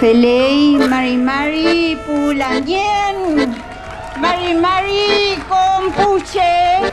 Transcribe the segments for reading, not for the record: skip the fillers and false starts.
Pelei, Mari Pulanyen, Mari Compuche,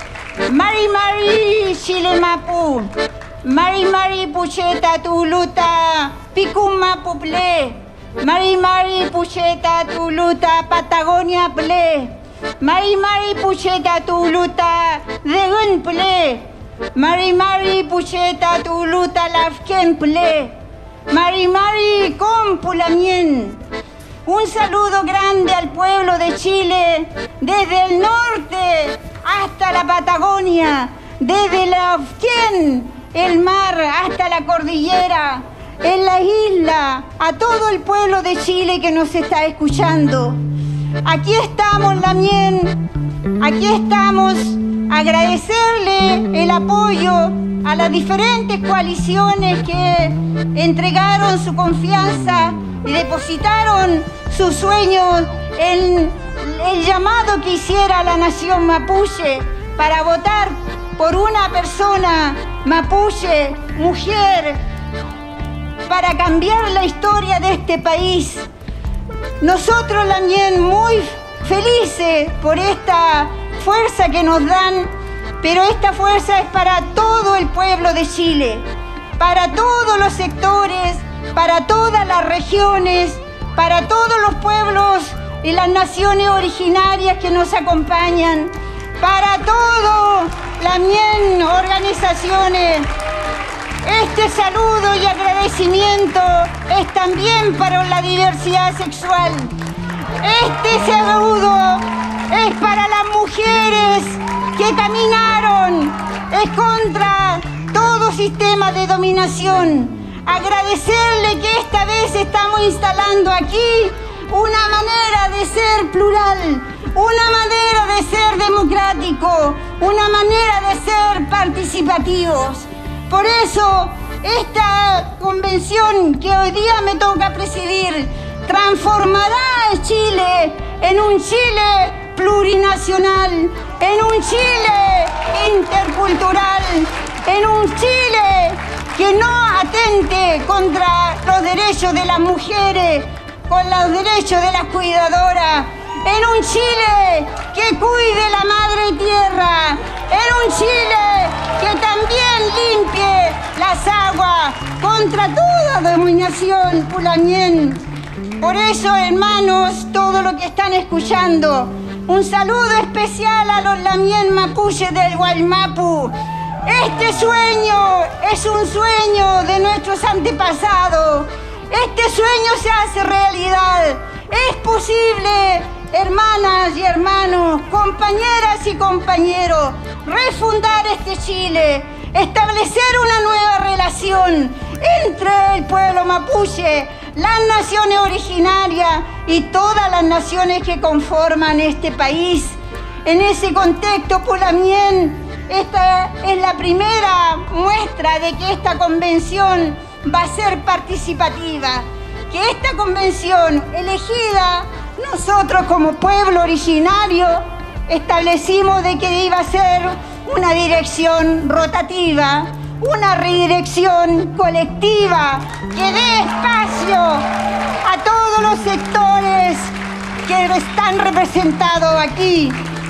Mari Chilemapu, Mari Pucheta Tuluta, Picuma Puple, Mari Pucheta Tuluta, Patagonia Ple, Mari Pucheta Tuluta, Degun Ple, Mari Pucheta Tuluta, Lafken Ple, Mari Compulamien. Un saludo grande al pueblo de Chile, desde el norte hasta la Patagonia, desde la Lafken, el mar, hasta la cordillera, en la isla, a todo el pueblo de Chile que nos está escuchando. Aquí estamos, Lamien, aquí estamos, agradecerle el apoyo a las diferentes coaliciones que entregaron su confianza y depositaron sus sueños en el llamado que hiciera la nación mapuche para votar por una persona mapuche, mujer, para cambiar la historia de este país. Nosotros también muy felices por esta fuerza que nos dan, pero esta fuerza es para todo el pueblo de Chile, para todos los sectores, para todas las regiones, para todos los pueblos y las naciones originarias que nos acompañan, para todas las organizaciones. Este saludo y agradecimiento es también para la diversidad sexual. Este saludo es para las mujeres que caminaron contra todo sistema de dominación. Agradecerle que esta vez estamos instalando aquí una manera de ser plural, una manera de ser democrático, una manera de ser participativos. Por eso, esta convención que hoy día me toca presidir transformará a Chile en un Chile plurinacional, en un Chile intercultural, en un Chile que no atente contra los derechos de las mujeres, con los derechos de las cuidadoras, en un Chile que cuide la madre tierra, en un Chile que también limpie las aguas contra toda dominación pulamien. Por eso, hermanos, todo lo que están escuchando, un saludo especial a los lamien mapuches del Guaymapu. Este sueño es un sueño de nuestros antepasados. Este sueño se hace realidad. Es posible, hermanas y hermanos, compañeras y compañeros, refundar este Chile, establecer una nueva relación entre el pueblo mapuche, las naciones originarias y todas las naciones que conforman este país. En ese contexto, Pulamien, esta es la primera muestra de que esta convención va a ser participativa, que esta convención elegida, nosotros como pueblo originario establecimos de que iba a ser una dirección rotativa, una redirección colectiva que dé espacio a todos los sectores que están representados aquí.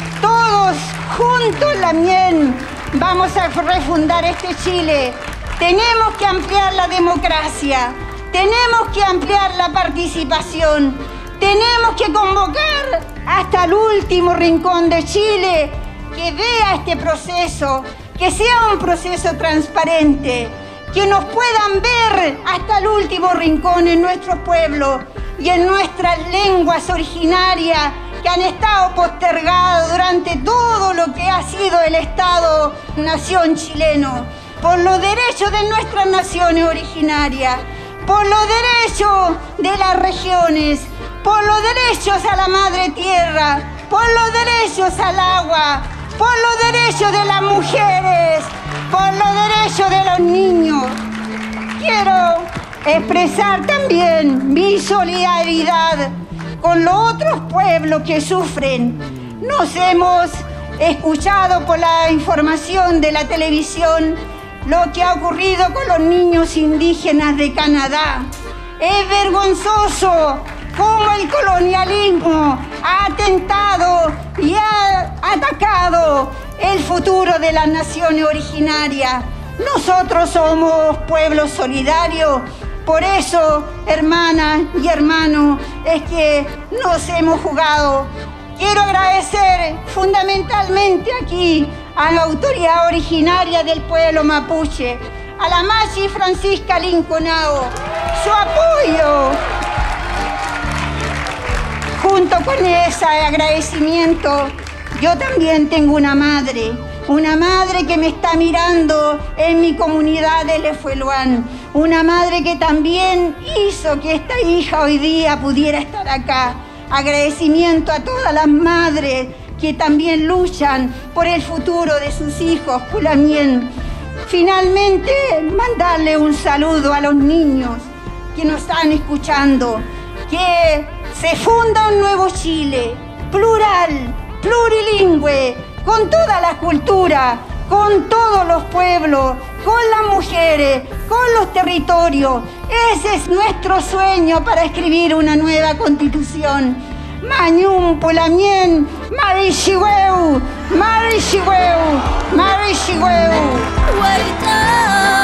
Todos juntos, Lamien, vamos a refundar este Chile. Tenemos que ampliar la democracia, tenemos que ampliar la participación, tenemos que convocar hasta el último rincón de Chile que vea este proceso, que sea un proceso transparente, que nos puedan ver hasta el último rincón en nuestro pueblo y en nuestras lenguas originarias que han estado postergadas durante todo lo que ha sido el Estado-nación chileno, por los derechos de nuestras naciones originarias, por los derechos de las regiones, por los derechos a la madre tierra, por los derechos al agua, por los derechos de las mujeres, por los derechos de los niños. Quiero expresar también mi solidaridad con los otros pueblos que sufren. Nos hemos escuchado por la información de la televisión lo que ha ocurrido con los niños indígenas de Canadá. Es vergonzoso cómo el colonialismo ha atentado y ha atacado el futuro de las naciones originarias. Nosotros somos pueblo solidario. Por eso, hermanas y hermanos, es que nos hemos jugado. Quiero agradecer fundamentalmente aquí a la autoridad originaria del pueblo mapuche, a la Machi Francisca Linconao, su apoyo. Junto con ese agradecimiento, yo también tengo una madre que me está mirando en mi comunidad de Lefueluán, una madre que también hizo que esta hija hoy día pudiera estar acá. Agradecimiento a todas las madres que también luchan por el futuro de sus hijos, Pulamien. Finalmente, mandarle un saludo a los niños que nos están escuchando, que se funda un nuevo Chile, plural, plurilingüe, con toda la cultura, con todos los pueblos, con las mujeres, con los territorios. Ese es nuestro sueño para escribir una nueva constitución. Mañum Pulamien, Marishiweu, Marishiweu, Marishiweu.